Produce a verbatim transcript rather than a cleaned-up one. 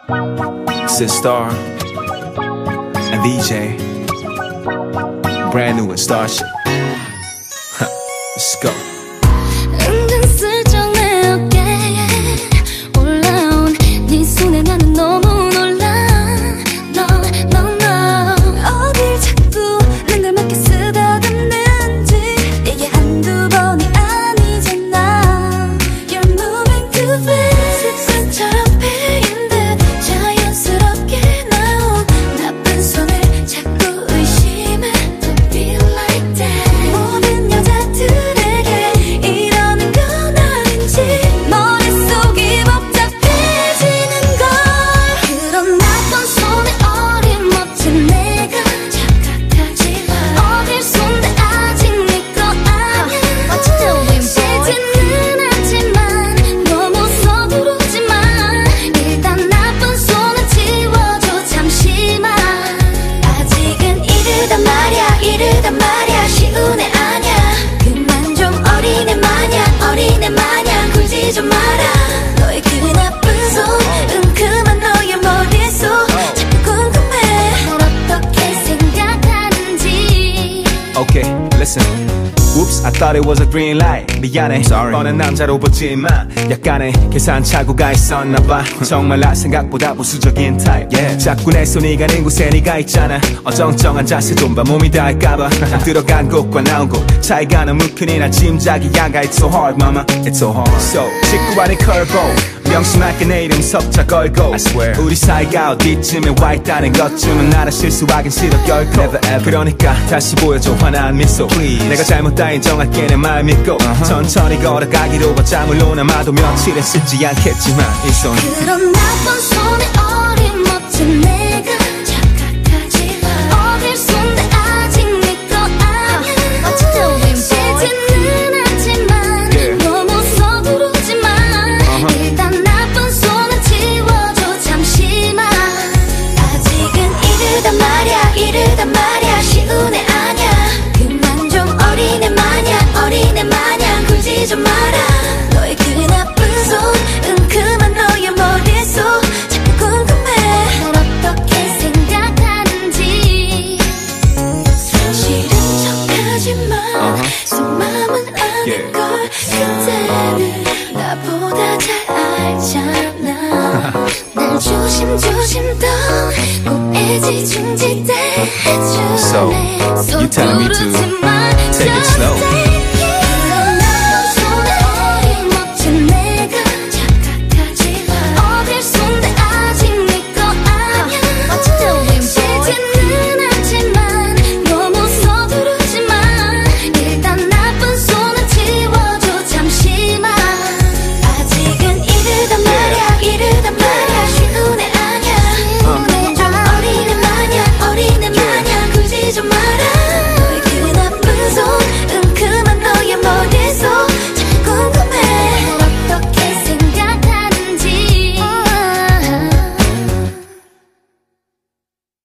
Star and D J, brand new and Starship. Let's go. 은근슬쩍 내 어깨에 올라온 네 손에 나는 너무 놀라. 너, 너, 너 어딜 자꾸 능글맞게 쓰다듬는지 이게 한두 번이 아니잖아. You're moving too fast. 습관처럼 패인 듯 자연스럽게 나온 나쁜 손을 자꾸 의심해. Don't be like that. 모든 여자들에게 이러는 건 아닌지 머릿속이 복잡해지는 걸. 그런 나쁜 손에 어림없이 내가 착각하지 마. 어딜 손대 아직 네 거 아니야. 쉬지는 않지만 너무 서두르지 마. 일단 나쁜 손은 지워줘 잠시만. 아직은 이르단 말야 이르단 말야. 쉬운 애 아냐. 그만 좀 어린애 마냥 어린애 마냥 굴지 좀 마라. 너의 그 나쁜 손은 그만 너의 머릿속. 자꾸 궁금해 널 어떻게 생각하는지. Okay, listen. Whoops, I thought it was a green light. 미안해, sorry. 뻔한 남자로 보지만 약간의 계산착오가 있었나봐. 정말 나 생각보다 보수적인 타입. Yeah. 자꾸 내 손이 가는 곳에 네가 있잖아. 어정쩡한 자세 좀 봐. 몸이 닿을까봐. 들어간 곳과 나온 곳 차이가 너무 크니 난 짐작이 야가. It's so hard, mama. It's so hard. So, 직구 안에 curveball. 명심할게 내 이름 석자 걸고. I swear. 우리 사이가 어디쯤에 와 있다는 것쯤은 나라 실수하긴 싫어 결코. Never ever. 그러니까 다시 보여줘 환한 미소. Please. 내가 잘못다 인정할게 내 말 믿고. uh-huh. 천천히 걸어가기로 봤자 물론 아마도 며칠은 쉽지 않겠지만 이 손. 그런 나